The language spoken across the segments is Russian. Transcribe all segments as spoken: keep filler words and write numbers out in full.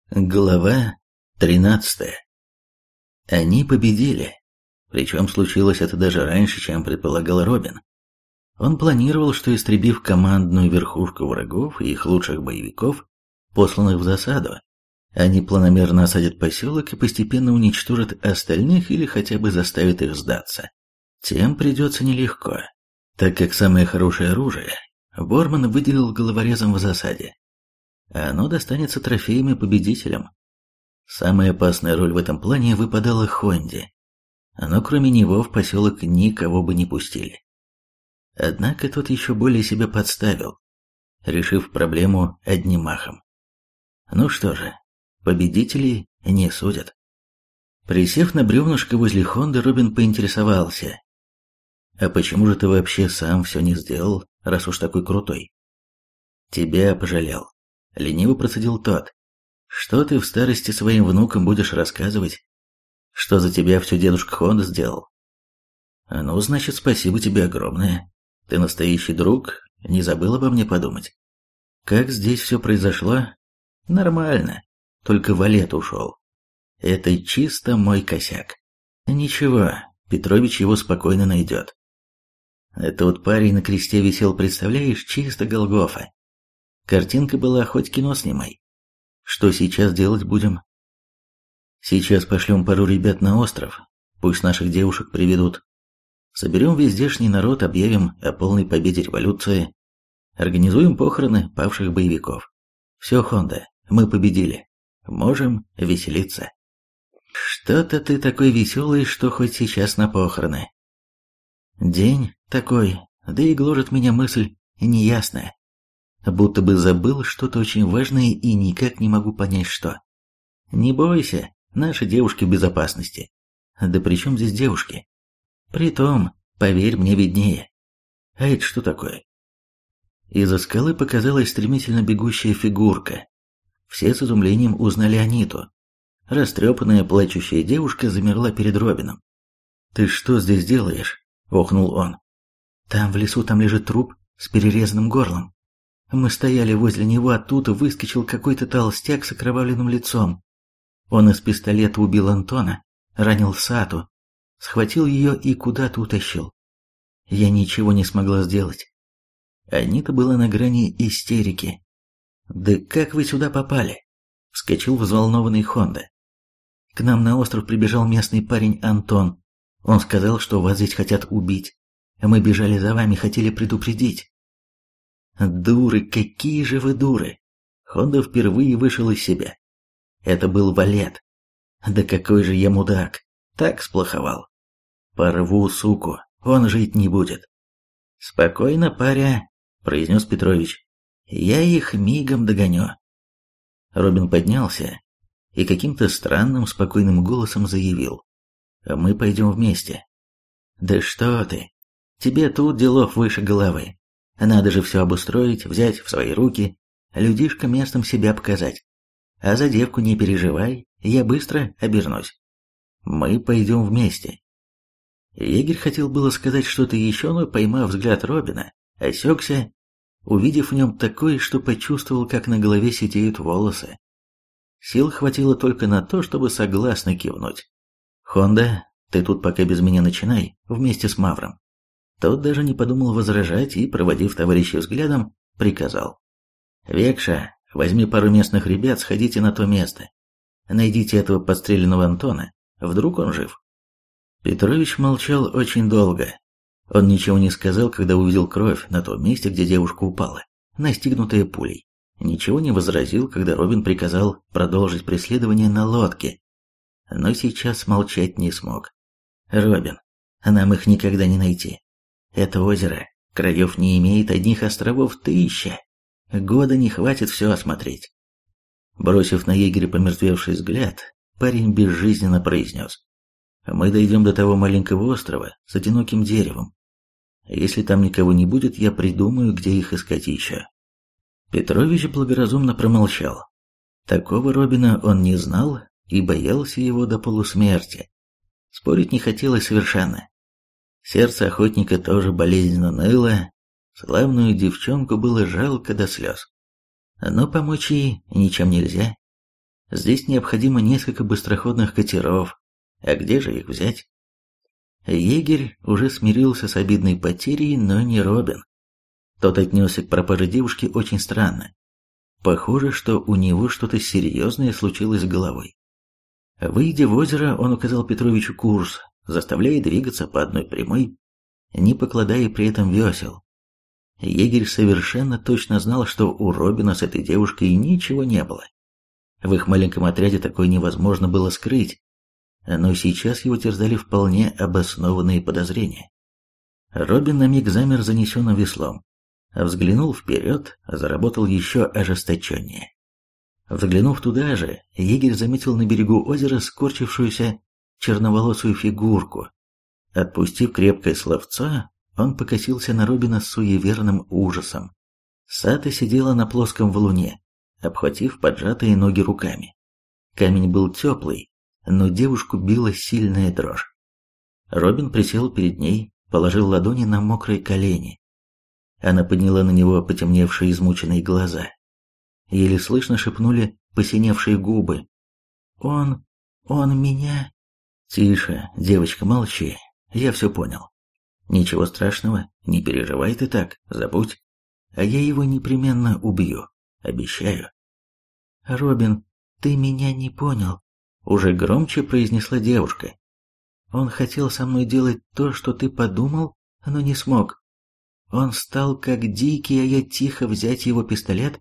Глава тринадцатая. Они победили. Причем случилось это даже раньше, чем предполагал Робин. Он планировал, что истребив командную верхушку врагов и их лучших боевиков, посланных в засаду, они планомерно осадят поселок и постепенно уничтожат остальных или хотя бы заставят их сдаться. Тем придется нелегко, так как самое хорошее оружие Борман выделил головорезам в засаде. А оно достанется трофеям и победителям. Самая опасная роль в этом плане выпадала Хонде, но кроме него в поселок никого бы не пустили. Однако тот еще более себя подставил, решив проблему одним махом. Ну что же, победителей не судят. Присев на бревнышко возле Хонды, Робин поинтересовался: «А почему же ты вообще сам все не сделал, раз уж такой крутой?» «Тебя пожалел», — лениво процедил тот. «Что ты в старости своим внукам будешь рассказывать? Что за тебя все дедушка Хонда сделал?» «Ну, значит, спасибо тебе огромное. Ты настоящий друг, не забыл обо мне подумать. Как здесь все произошло? Нормально, только Валет ушел. Это чисто мой косяк. Ничего, Петрович его спокойно найдет. Это вот парень на кресте висел, представляешь, чисто Голгофа. Картинка была, хоть кино снимай. Что сейчас делать будем?» «Сейчас пошлем пару ребят на остров, пусть наших девушек приведут. Соберем весь здешний народ, объявим о полной победе революции. Организуем похороны павших боевиков. Все, Хонда, мы победили. Можем веселиться». «Что-то ты такой веселый, что хоть сейчас на похороны». «День такой, да и гложет меня мысль неясная. Будто бы забыл что-то очень важное и никак не могу понять, что. Не бойся, наши девушки в безопасности. Да при чем здесь девушки? Притом, поверь, мне виднее. А это что такое?» Из-за скалы показалась стремительно бегущая фигурка. Все с изумлением узнали Аниту. Растрепанная плачущая девушка замерла перед Робином. «Ты что здесь делаешь?» — охнул он. «Там в лесу там лежит труп с перерезанным горлом. Мы стояли возле него, оттуда выскочил какой-то толстяк с окровавленным лицом. Он из пистолета убил Антона, ранил Сату, схватил ее и куда-то утащил. Я ничего не смогла сделать». Анита была на грани истерики. «Да как вы сюда попали?» — вскочил взволнованный Хонда. «К нам на остров прибежал местный парень Антон. Он сказал, что вас здесь хотят убить. Мы бежали за вами, хотели предупредить». «Дуры, какие же вы дуры!» Хонда впервые вышел из себя. Это был Валет. Да какой же я мудак! Так сплоховал. Порву, суку, он жить не будет. «Спокойно, паря», — произнес Петрович. «Я их мигом догоню». Робин поднялся и каким-то странным спокойным голосом заявил: «Мы пойдем вместе». «Да что ты! Тебе тут делов выше головы. Надо же все обустроить, взять в свои руки, людишкам местным себя показать. А за девку не переживай, я быстро обернусь. Мы пойдем вместе». Егерь хотел было сказать что-то еще, но, поймав взгляд Робина, осекся, увидев в нем такое, что почувствовал, как на голове сидеют волосы. Сил хватило только на то, чтобы согласно кивнуть. «Хонда, ты тут пока без меня начинай, вместе с Мавром». Тот даже не подумал возражать и, проводив товарища взглядом, приказал: «Векша, возьми пару местных ребят, сходите на то место. Найдите этого подстреленного Антона, вдруг он жив». Петрович молчал очень долго. Он ничего не сказал, когда увидел кровь на том месте, где девушка упала, настигнутая пулей. Ничего не возразил, когда Робин приказал продолжить преследование на лодке. Но сейчас молчать не смог. «Робин, нам их никогда не найти. Это озеро краев не имеет, одних островов тысяча. Года не хватит все осмотреть». Бросив на егеря помертвевший взгляд, парень безжизненно произнес: «Мы дойдем до того маленького острова с одиноким деревом. Если там никого не будет, я придумаю, где их искать еще». Петрович благоразумно промолчал. Такого Робина он не знал и боялся его до полусмерти. Спорить не хотелось совершенно. Сердце охотника тоже болезненно ныло, славную девчонку было жалко до слез. Но помочь ей ничем нельзя. Здесь необходимо несколько быстроходных катеров. А где же их взять? Егерь уже смирился с обидной потерей, но не Робин. Тот отнесся к пропаже девушки очень странно. Похоже, что у него что-то серьезное случилось с головой. Выйдя в озеро, он указал Петровичу курс, заставляя двигаться по одной прямой, не покладая при этом весел. Егерь совершенно точно знал, что у Робина с этой девушкой ничего не было. В их маленьком отряде такое невозможно было скрыть, но сейчас его терзали вполне обоснованные подозрения. Робин на миг замер занесенным веслом, взглянул вперед, заработал еще ожесточеннее. Взглянув туда же, егерь заметил на берегу озера скорчившуюся черноволосую фигурку. Отпустив крепкое словцо, он покосился на Робина с суеверным ужасом. Сата сидела на плоском валуне, обхватив поджатые ноги руками. Камень был теплый, но девушку била сильная дрожь. Робин присел перед ней, положил ладони на мокрые колени. Она подняла на него потемневшие измученные глаза. Еле слышно шепнули посиневшие губы. «Он... он меня...» «Тише, девочка, молчи, я все понял. Ничего страшного, не переживай ты так, забудь. А я его непременно убью, обещаю». «Робин, ты меня не понял», — уже громче произнесла девушка. «Он хотел со мной делать то, что ты подумал, но не смог. Он стал как дикий, а я тихо взять его пистолет.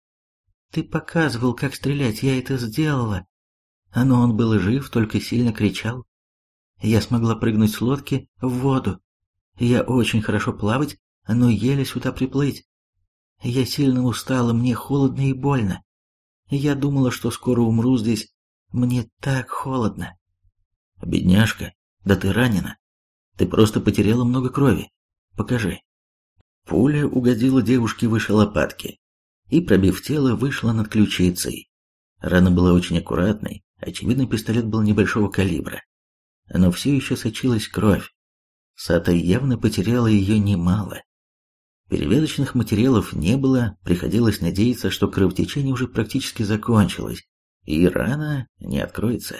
Ты показывал, как стрелять, я это сделала. Но он был жив, только сильно кричал. Я смогла прыгнуть с лодки в воду. Я очень хорошо плавать, но еле сюда приплыть. Я сильно устала, мне холодно и больно. Я думала, что скоро умру здесь. Мне так холодно». «Бедняжка, да ты ранена. Ты просто потеряла много крови. Покажи». Пуля угодила девушке выше лопатки и, пробив тело, вышла над ключицей. Рана была очень аккуратной, очевидно, пистолет был небольшого калибра. Но все еще сочилась кровь. Сата явно потеряла ее немало. Перевязочных материалов не было, приходилось надеяться, что кровотечение уже практически закончилось, и рана не откроется.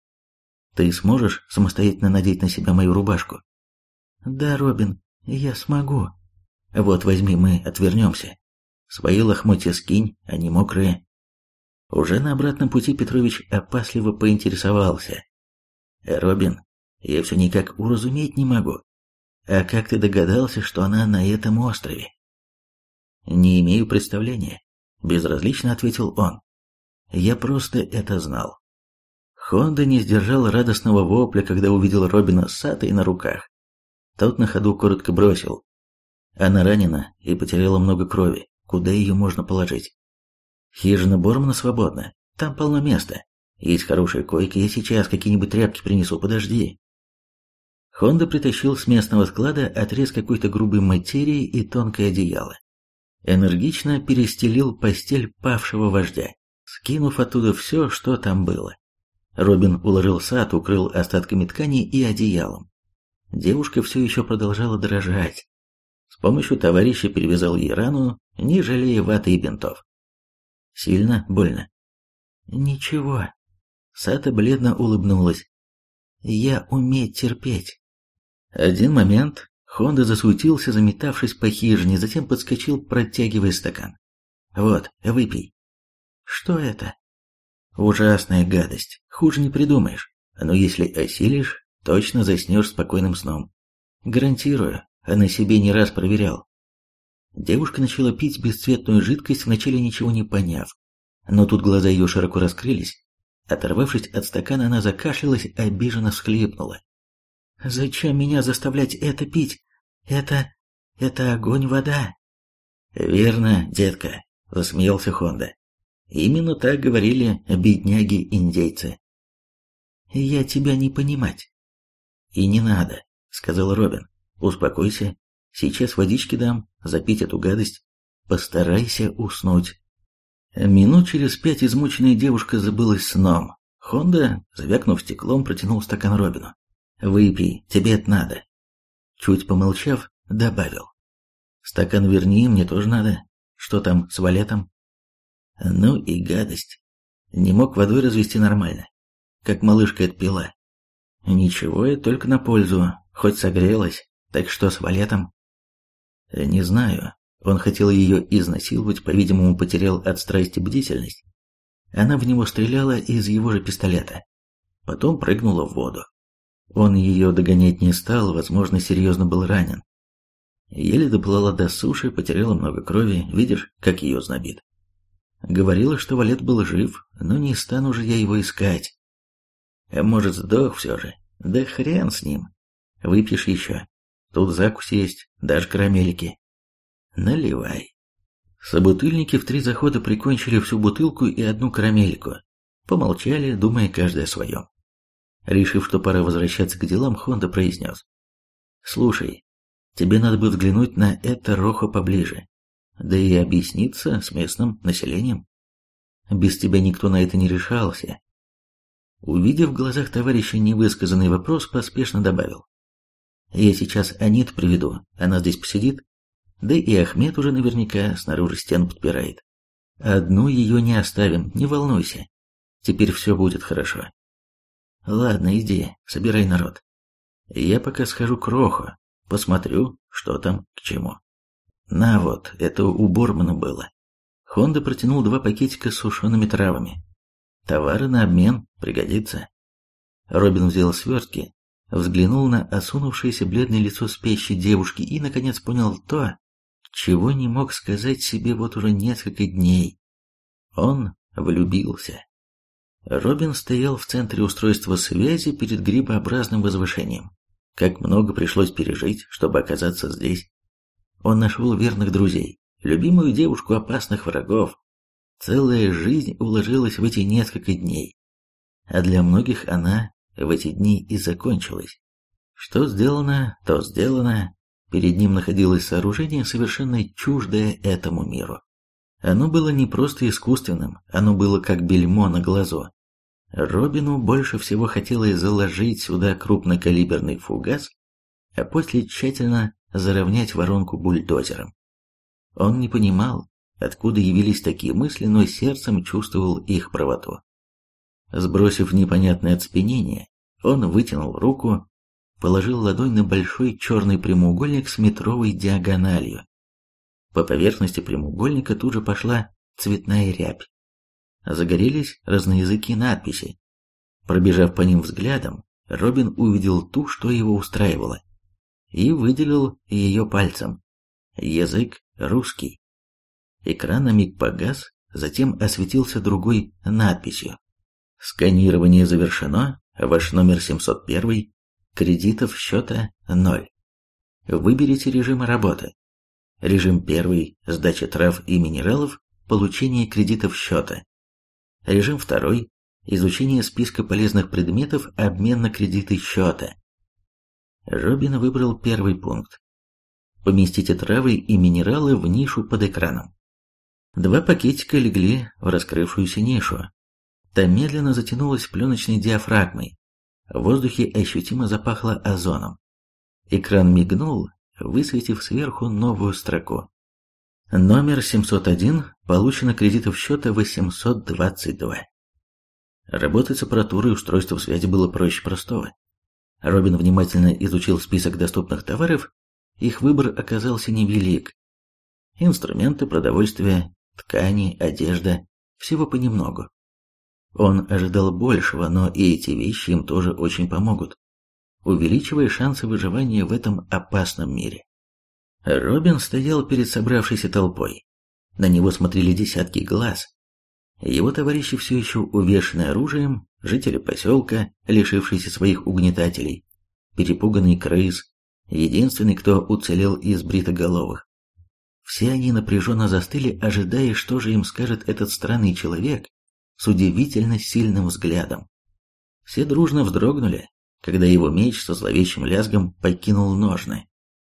«Ты сможешь самостоятельно надеть на себя мою рубашку?» «Да, Робин, я смогу». «Вот возьми, мы отвернемся. Свои лохмотья скинь, они мокрые». Уже на обратном пути Петрович опасливо поинтересовался. «Робин, я все никак уразуметь не могу. А как ты догадался, что она на этом острове?» «Не имею представления», — безразлично ответил он. «Я просто это знал». Хонда не сдержал радостного вопля, когда увидел Робина с Сатой на руках. Тот на ходу коротко бросил. «Она ранена и потеряла много крови. Куда ее можно положить?» «Хижина Бормана свободна. Там полно места. Есть хорошая койка, я сейчас какие-нибудь тряпки принесу, подожди». Хонда притащил с местного склада отрез какой-то грубой материи и тонкое одеяло. Энергично перестелил постель павшего вождя, скинув оттуда все, что там было. Робин уложил Сат, укрыл остатками ткани и одеялом. Девушка все еще продолжала дрожать. С помощью товарища перевязал ей рану, не жалея ваты и бинтов. «Сильно больно?» «Ничего». Сата бледно улыбнулась. «Я уметь терпеть». Один момент. Хонда засуетился, заметавшись по хижине, затем подскочил, протягивая стакан. «Вот, выпей». «Что это?» «Ужасная гадость. Хуже не придумаешь. Но если осилишь, точно заснешь спокойным сном. Гарантирую, а на себе не раз проверял». Девушка начала пить бесцветную жидкость, вначале ничего не поняв. Но тут глаза ее широко раскрылись. Оторвавшись от стакана, она закашлялась, обиженно всхлипнула. «Зачем меня заставлять это пить? Это... это огонь-вода». «Верно, детка», — засмеялся Хонда. «Именно так говорили бедняги-индейцы». «Я тебя не понимать». «И не надо», — сказал Робин. «Успокойся. Сейчас водички дам, запить эту гадость. Постарайся уснуть». Минут через пять измученная девушка забылась сном. Хонда, звякнув стеклом, протянул стакан Робину. «Выпей, тебе это надо». Чуть помолчав, добавил. «Стакан верни, мне тоже надо. Что там с валетом?» «Ну и гадость». Не мог водой развести нормально, как малышка отпила. Ничего, и только на пользу, хоть согрелась. Так что с валетом? Не знаю. Он хотел ее изнасиловать, по-видимому, потерял от страсти бдительность. Она в него стреляла из его же пистолета. Потом прыгнула в воду. Он ее догонять не стал, возможно, серьезно был ранен. Еле доплыла до суши, потеряла много крови, видишь, как ее знобит. Говорила, что Валет был жив, но не стану же я его искать. А может, сдох все же? Да хрен с ним. Выпьешь еще. Тут закусь есть, даже карамельки. Наливай. Собутыльники в три захода прикончили всю бутылку и одну карамельку. Помолчали, думая каждый о своем. Решив, что пора возвращаться к делам, Хонда произнес. Слушай, тебе надо бы взглянуть на это Рохо поближе, да и объясниться с местным населением. Без тебя никто на это не решался. Увидев в глазах товарища невысказанный вопрос, поспешно добавил. Я сейчас Анит приведу, она здесь посидит, да и Ахмед уже наверняка снаружи стену подпирает. Одну ее не оставим, не волнуйся. Теперь все будет хорошо. Ладно, иди, собирай народ. Я пока схожу к Рохо, посмотрю, что там к чему. На вот, это у Бормана было. Хонда протянул два пакетика с сушеными травами. Товары на обмен, пригодится. Робин взял свертки, взглянул на осунувшееся бледное лицо спящей девушки и, наконец, понял то, чего не мог сказать себе вот уже несколько дней. Он влюбился. Робин стоял в центре устройства связи перед грибообразным возвышением. Как много пришлось пережить, чтобы оказаться здесь. Он нашел верных друзей, любимую девушку опасных врагов. Целая жизнь уложилась в эти несколько дней. А для многих она в эти дни и закончилась. Что сделано, то сделано. Перед ним находилось сооружение, совершенно чуждое этому миру. Оно было не просто искусственным, оно было как бельмо на глазу. Робину больше всего хотелось заложить сюда крупнокалиберный фугас, а после тщательно заровнять воронку бульдозером. Он не понимал, откуда явились такие мысли, но сердцем чувствовал их правоту. Сбросив непонятное оцепенение, он вытянул руку, положил ладонь на большой черный прямоугольник с метровой диагональю. По поверхности прямоугольника тут же пошла цветная рябь. Загорелись разноязыкие надписи. Пробежав по ним взглядом, Робин увидел ту, что его устраивало, и выделил ее пальцем. Язык русский. Экран на миг погас, затем осветился другой надписью. Сканирование завершено, ваш номер семьсот один, кредитов счета ноль. Выберите режимы работы. Режим первый – сдача трав и минералов, получение кредитов счета. Режим второй – изучение списка полезных предметов, обмен на кредиты счета. Робин выбрал первый пункт. Поместите травы и минералы в нишу под экраном. Два пакетика легли в раскрывшуюся нишу. Та медленно затянулась пленочной диафрагмой. В воздухе ощутимо запахло озоном. Экран мигнул, высветив сверху новую строку. Номер семьсот один, получено кредитов счета восемьсот двадцать два. Работать с аппаратурой и устройством связи было проще простого. Робин внимательно изучил список доступных товаров, их выбор оказался невелик. Инструменты, продовольствие, ткани, одежда, всего понемногу. Он ожидал большего, но и эти вещи им тоже очень помогут, увеличивая шансы выживания в этом опасном мире. Робин стоял перед собравшейся толпой. На него смотрели десятки глаз. Его товарищи все еще увешаны оружием, жители поселка, лишившиеся своих угнетателей, перепуганный крыс, единственный, кто уцелел из бритоголовых. Все они напряженно застыли, ожидая, что же им скажет этот странный человек с удивительно сильным взглядом. Все дружно вздрогнули, когда его меч со зловещим лязгом покинул ножны.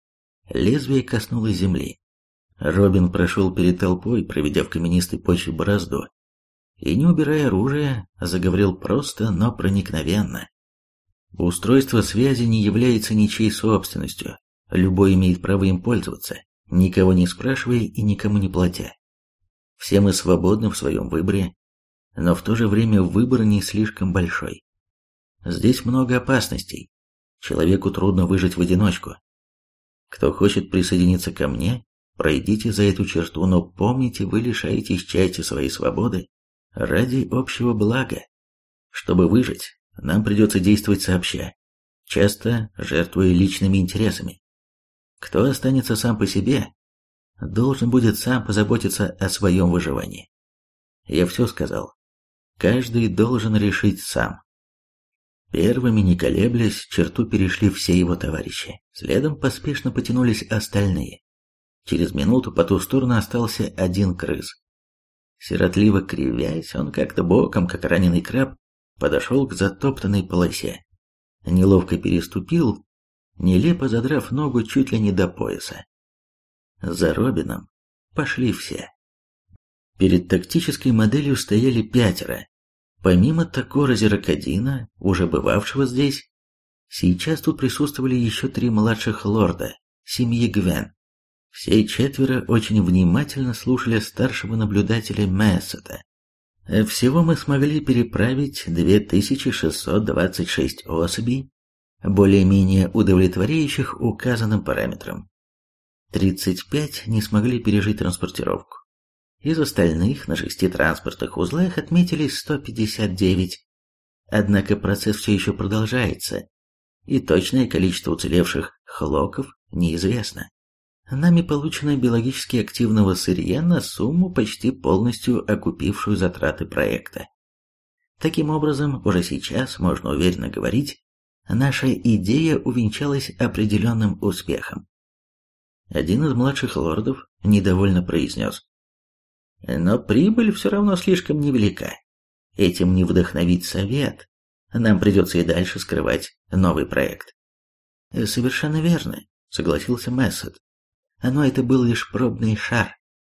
Лезвие коснулось земли. Робин прошел перед толпой, проведя в каменистой почве борозду, и, не убирая оружие, заговорил просто, но проникновенно. Устройство связи не является ничьей собственностью, любой имеет право им пользоваться, никого не спрашивая и никому не платя. Все мы свободны в своем выборе. но в то же время выбор не слишком большой. Здесь много опасностей. Человеку трудно выжить в одиночку. Кто хочет присоединиться ко мне, пройдите за эту черту, но помните, вы лишаетесь части своей свободы ради общего блага. Чтобы выжить, нам придется действовать сообща, часто жертвуя личными интересами. Кто останется сам по себе, должен будет сам позаботиться о своем выживании. Я все сказал. Каждый должен решить сам. Первыми, не колеблясь, черту перешли все его товарищи. Следом поспешно потянулись остальные. Через минуту по ту сторону остался один крыс. Сиротливо кривясь, он как-то боком, как раненый краб, подошел к затоптанной полосе. Неловко переступил, нелепо задрав ногу чуть ли не до пояса. За Робином пошли все. Перед тактической моделью стояли пятеро. Помимо Такора Зеракадина, уже бывавшего здесь, сейчас тут присутствовали еще три младших лорда, семьи Гвен. Все четверо очень внимательно слушали старшего наблюдателя Мессета. Всего мы смогли переправить две тысячи шестьсот двадцать шесть особей, более-менее удовлетворяющих указанным параметрам. тридцать пять не смогли пережить транспортировку. Из остальных на шести транспортных узлах отметились сто пятьдесят девять. Однако процесс все еще продолжается, и точное количество уцелевших хлоков неизвестно. Нами получено биологически активного сырья на сумму, почти полностью окупившую затраты проекта. Таким образом, уже сейчас можно уверенно говорить, наша идея увенчалась определенным успехом. Один из младших лордов недовольно произнес: «Но прибыль все равно слишком невелика. Этим не вдохновить совет. Нам придется и дальше скрывать новый проект». «Совершенно верно», — согласился Мессет. «Но это был лишь пробный шар.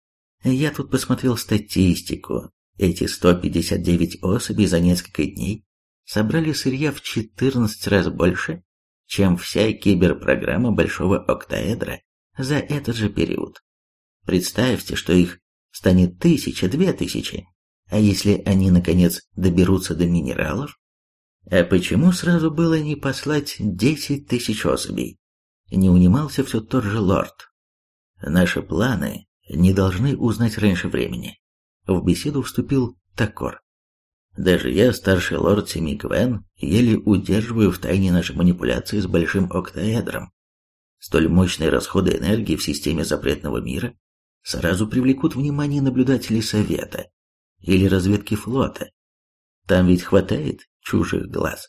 Я тут посмотрел статистику. Эти сто пятьдесят девять особей за несколько дней собрали сырья в четырнадцать раз больше, чем вся киберпрограмма Большого Октаэдра за этот же период. Представьте, что их станет тысяча, две тысячи, а если они, наконец, доберутся до минералов? А почему сразу было не послать десять тысяч особей?» Не унимался все тот же лорд. «Наши планы не должны узнать раньше времени», — в беседу вступил Такор. «Даже я, старший лорд Семи Гвен, еле удерживаю в тайне наши манипуляции с Большим Октаэдром. Столь мощные расходы энергии в системе запретного мира сразу привлекут внимание наблюдателей Совета или разведки флота. Там ведь хватает чужих глаз.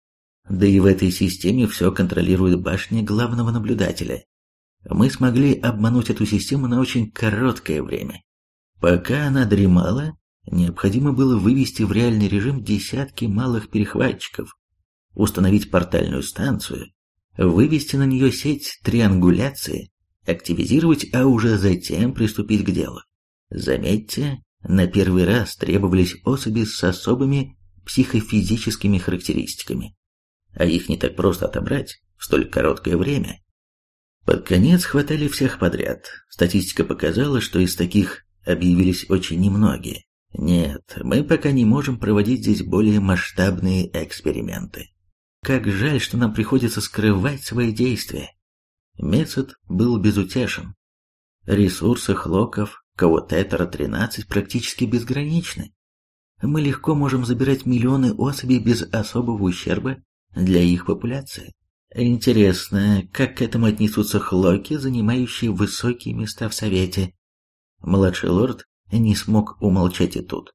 Да и в этой системе все контролирует башня главного наблюдателя. Мы смогли обмануть эту систему на очень короткое время. Пока она дремала, необходимо было вывести в реальный режим десятки малых перехватчиков, установить портальную станцию, вывести на нее сеть триангуляции, активизировать, а уже затем приступить к делу. Заметьте, на первый раз требовались особи с особыми психофизическими характеристиками, а их не так просто отобрать в столь короткое время. Под конец хватали всех подряд. Статистика показала, что из таких объявились очень немногие. Нет, мы пока не можем проводить здесь более масштабные эксперименты. Как жаль, что нам приходится скрывать свои действия. Мессет был безутешен. Ресурсы хлоков Каутетера тринадцать практически безграничны. Мы легко можем забирать миллионы особей без особого ущерба для их популяции. Интересно, как к этому отнесутся хлоки, занимающие высокие места в Совете? Младший лорд не смог умолчать и тут.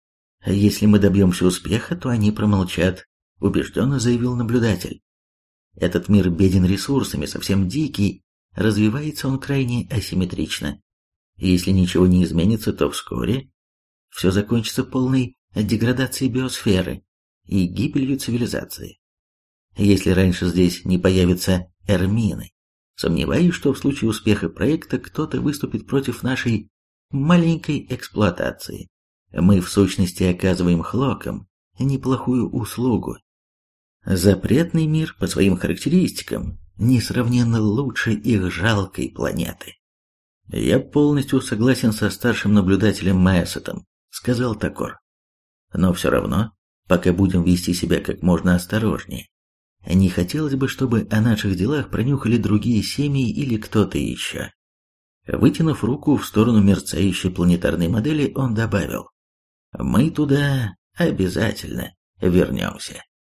«Если мы добьемся успеха, то они промолчат», — убежденно заявил наблюдатель. «Этот мир беден ресурсами, совсем дикий, развивается он крайне асимметрично. Если ничего не изменится, то вскоре все закончится полной деградацией биосферы и гибелью цивилизации. Если раньше здесь не появятся эрмины, сомневаюсь, что в случае успеха проекта кто-то выступит против нашей маленькой эксплуатации. Мы в сущности оказываем хлокам неплохую услугу. Запретный мир по своим характеристикам несравненно лучше их жалкой планеты». «Я полностью согласен со старшим наблюдателем Мессетом», — сказал Такор. Но все равно, пока будем вести себя как можно осторожнее. Не хотелось бы, чтобы о наших делах пронюхали другие семьи или кто-то еще. Вытянув руку в сторону мерцающей планетарной модели, он добавил: «Мы туда обязательно вернемся».